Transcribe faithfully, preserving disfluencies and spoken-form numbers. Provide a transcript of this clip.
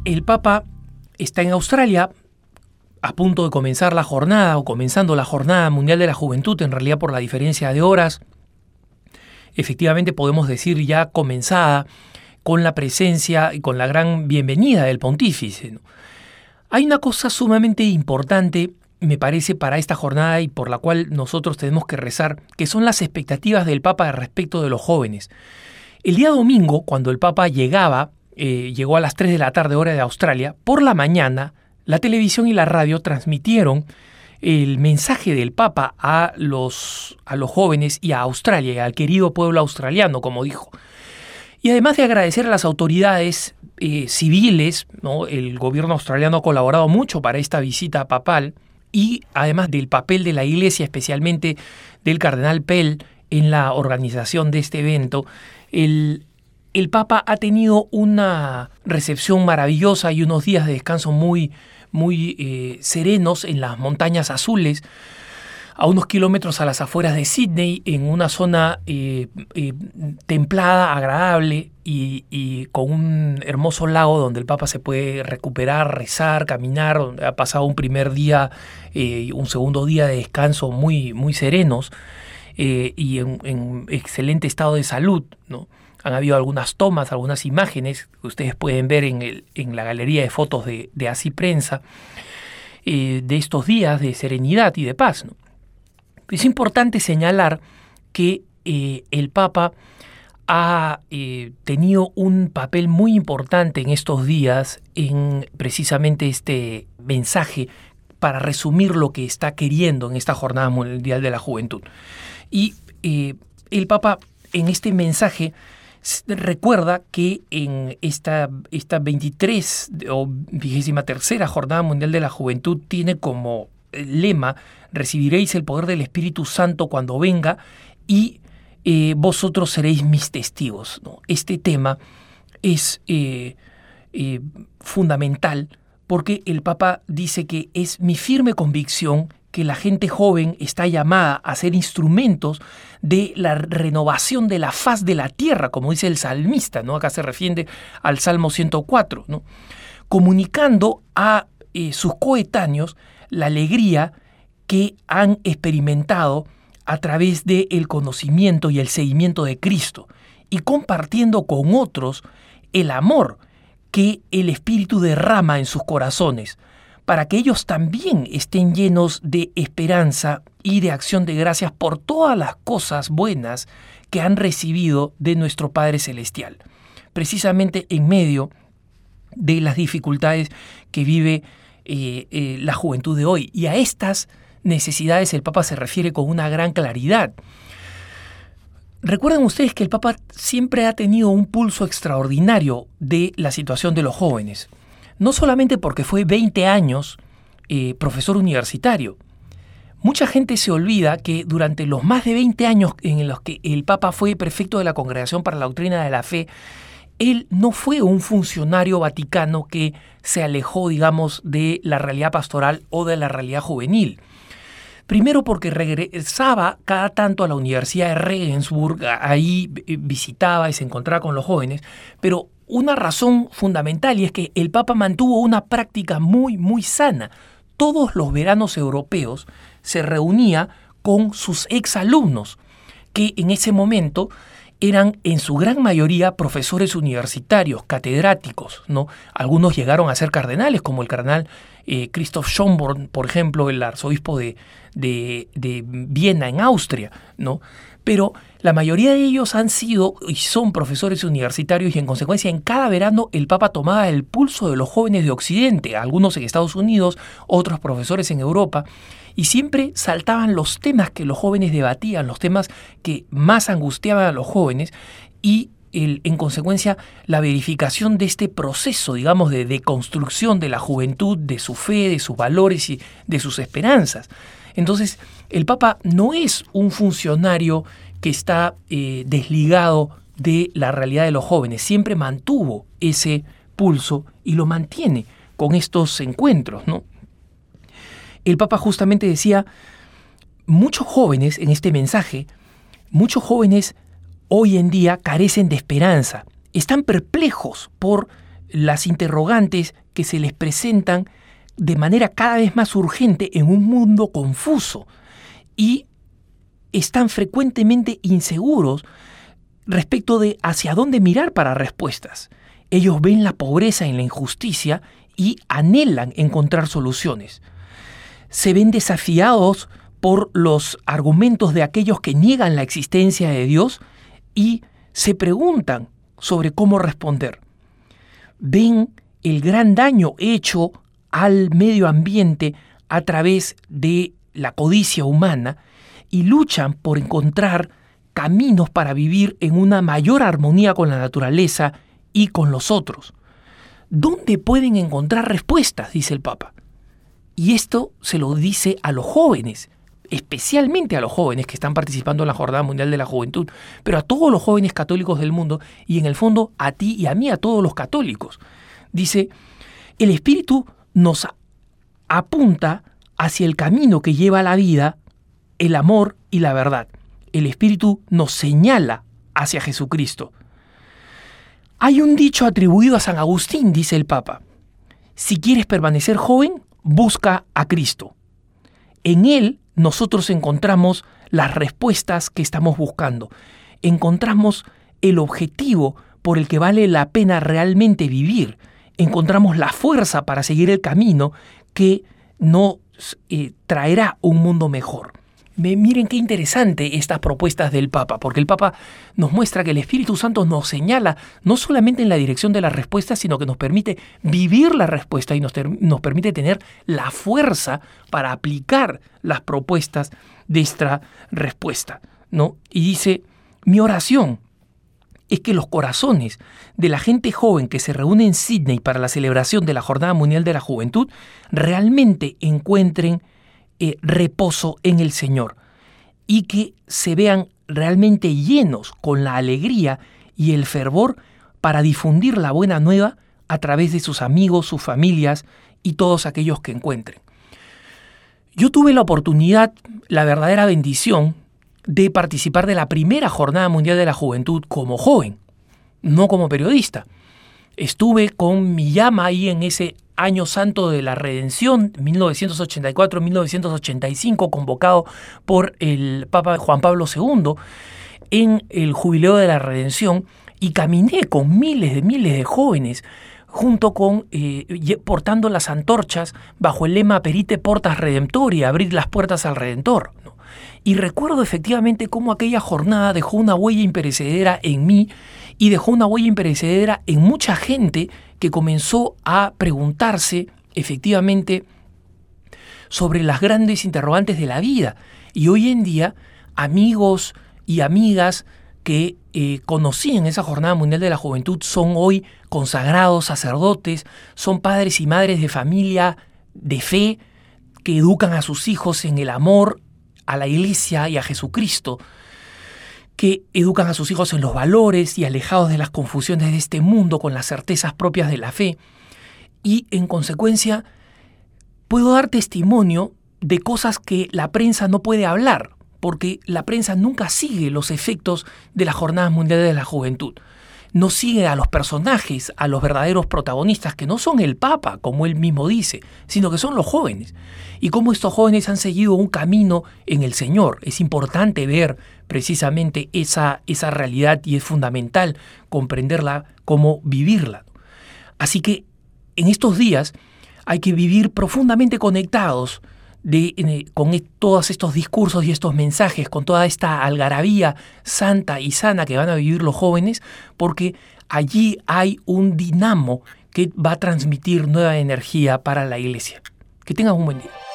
el Papa está en Australia a punto de comenzar la jornada o comenzando la Jornada Mundial de la Juventud, en realidad por la diferencia de horas. Efectivamente podemos decir ya comenzada con la presencia y con la gran bienvenida del pontífice, ¿no? Hay una cosa sumamente importante, me parece, para esta jornada y por la cual nosotros tenemos que rezar, que son las expectativas del Papa respecto de los jóvenes. El día domingo, cuando el Papa llegaba, eh, llegó a las tres de la tarde hora de Australia, por la mañana la televisión y la radio transmitieron el mensaje del Papa a los, a los jóvenes y a Australia, y al querido pueblo australiano, como dijo. Y además de agradecer a las autoridades eh, civiles, ¿no? El gobierno australiano ha colaborado mucho para esta visita papal, y además del papel de la Iglesia, especialmente del cardenal Pell, en la organización de este evento, el, el Papa ha tenido una recepción maravillosa y unos días de descanso muy, muy eh, serenos en las montañas azules, a unos kilómetros a las afueras de Sydney, en una zona eh, eh, templada, agradable y, y con un hermoso lago donde el Papa se puede recuperar, rezar, caminar, donde ha pasado un primer día y eh, un segundo día de descanso muy, muy serenos eh, y en, en excelente estado de salud, ¿no? Han habido algunas tomas, algunas imágenes que ustedes pueden ver en, el, en la galería de fotos de, de Así Prensa eh, de estos días de serenidad y de paz, ¿no? Es importante señalar que eh, el Papa ha eh, tenido un papel muy importante en estos días en precisamente este mensaje para resumir lo que está queriendo en esta Jornada Mundial de la Juventud. Y eh, el Papa en este mensaje recuerda que en esta, esta veintitrés o vigésima tercera Jornada Mundial de la Juventud tiene como lema: recibiréis el poder del Espíritu Santo cuando venga y eh, vosotros seréis mis testigos, ¿no? Este tema es eh, eh, fundamental porque el Papa dice que es mi firme convicción que la gente joven está llamada a ser instrumentos de la renovación de la faz de la tierra, como dice el salmista, ¿no? Acá se refiere al Salmo ciento cuatro, ¿no? Comunicando a eh, sus coetáneos la alegría que han experimentado a través del conocimiento y el seguimiento de Cristo y compartiendo con otros el amor que el Espíritu derrama en sus corazones para que ellos también estén llenos de esperanza y de acción de gracias por todas las cosas buenas que han recibido de nuestro Padre Celestial, precisamente en medio de las dificultades que vive Eh, eh, la juventud de hoy. Y a estas necesidades el Papa se refiere con una gran claridad. Recuerden ustedes que el Papa siempre ha tenido un pulso extraordinario de la situación de los jóvenes, no solamente porque fue veinte años eh, profesor universitario. Mucha gente se olvida que durante los más de veinte años en los que el Papa fue prefecto de la Congregación para la Doctrina de la Fe, él no fue un funcionario vaticano que se alejó, digamos, de la realidad pastoral o de la realidad juvenil. Primero porque regresaba cada tanto a la Universidad de Regensburg, ahí visitaba y se encontraba con los jóvenes, pero una razón fundamental, y es que el Papa mantuvo una práctica muy, muy sana. Todos los veranos europeos se reunía con sus exalumnos, que en ese momento eran en su gran mayoría profesores universitarios, catedráticos, ¿no? Algunos llegaron a ser cardenales, como el cardenal eh, Christoph Schönborn, por ejemplo, el arzobispo de, de, de Viena, en Austria, ¿no? Pero la mayoría de ellos han sido y son profesores universitarios y en consecuencia en cada verano el Papa tomaba el pulso de los jóvenes de Occidente, algunos en Estados Unidos, otros profesores en Europa, y siempre saltaban los temas que los jóvenes debatían, los temas que más angustiaban a los jóvenes y el, en consecuencia la verificación de este proceso, digamos, de deconstrucción de la juventud, de su fe, de sus valores y de sus esperanzas. Entonces, el Papa no es un funcionario que está eh, desligado de la realidad de los jóvenes. Siempre mantuvo ese pulso y lo mantiene con estos encuentros, ¿no? El Papa justamente decía, muchos jóvenes en este mensaje, muchos jóvenes hoy en día carecen de esperanza, están perplejos por las interrogantes que se les presentan de manera cada vez más urgente en un mundo confuso y están frecuentemente inseguros respecto de hacia dónde mirar para respuestas. Ellos ven la pobreza en la injusticia y anhelan encontrar soluciones. Se ven desafiados por los argumentos de aquellos que niegan la existencia de Dios y se preguntan sobre cómo responder. Ven el gran daño hecho al medio ambiente a través de la codicia humana y luchan por encontrar caminos para vivir en una mayor armonía con la naturaleza y con los otros. ¿Dónde pueden encontrar respuestas?, dice el Papa. Y esto se lo dice a los jóvenes, especialmente a los jóvenes que están participando en la Jornada Mundial de la Juventud, pero a todos los jóvenes católicos del mundo y en el fondo a ti y a mí, a todos los católicos. Dice, el Espíritu nos apunta hacia el camino que lleva a la vida, el amor y la verdad. El Espíritu nos señala hacia Jesucristo. Hay un dicho atribuido a San Agustín, dice el Papa. Si quieres permanecer joven, busca a Cristo. En Él nosotros encontramos las respuestas que estamos buscando. Encontramos el objetivo por el que vale la pena realmente vivir. Encontramos la fuerza para seguir el camino que nos eh, traerá un mundo mejor. Me, miren qué interesante estas propuestas del Papa, porque el Papa nos muestra que el Espíritu Santo nos señala no solamente en la dirección de las respuestas, sino que nos permite vivir la respuesta y nos, ter- nos permite tener la fuerza para aplicar las propuestas de esta respuesta, ¿no? Y dice, mi oración es que los corazones de la gente joven que se reúne en Sydney para la celebración de la Jornada Mundial de la Juventud realmente encuentren Eh, reposo en el Señor y que se vean realmente llenos con la alegría y el fervor para difundir la buena nueva a través de sus amigos, sus familias y todos aquellos que encuentren. Yo tuve la oportunidad, la verdadera bendición, de participar de la primera Jornada Mundial de la Juventud como joven, no como periodista. Estuve con mi llama ahí en ese Año Santo de la Redención, mil novecientos ochenta y cuatro a mil novecientos ochenta y cinco, convocado por el Papa Juan Pablo segundo, en el Jubileo de la Redención, y caminé con miles de miles de jóvenes, junto con, eh, portando las antorchas bajo el lema Perite Portas Redemptoria, abrir las puertas al Redentor, ¿no? Y recuerdo efectivamente cómo aquella jornada dejó una huella imperecedera en mí y dejó una huella imperecedera en mucha gente que comenzó a preguntarse efectivamente sobre las grandes interrogantes de la vida. Y hoy en día, amigos y amigas que eh, conocí en esa Jornada Mundial de la Juventud son hoy consagrados sacerdotes, son padres y madres de familia de fe que educan a sus hijos en el amor a la Iglesia y a Jesucristo, que educan a sus hijos en los valores y alejados de las confusiones de este mundo con las certezas propias de la fe. Y en consecuencia puedo dar testimonio de cosas que la prensa no puede hablar, porque la prensa nunca sigue los efectos de las Jornadas Mundiales de la Juventud. No sigue a los personajes, a los verdaderos protagonistas, que no son el Papa, como él mismo dice, sino que son los jóvenes. Y cómo estos jóvenes han seguido un camino en el Señor. Es importante ver precisamente esa, esa realidad y es fundamental comprenderla, cómo vivirla. Así que en estos días hay que vivir profundamente conectados de, de, con todos estos discursos y estos mensajes, con toda esta algarabía santa y sana que van a vivir los jóvenes, porque allí hay un dinamo que va a transmitir nueva energía para la Iglesia. Que tengan un buen día.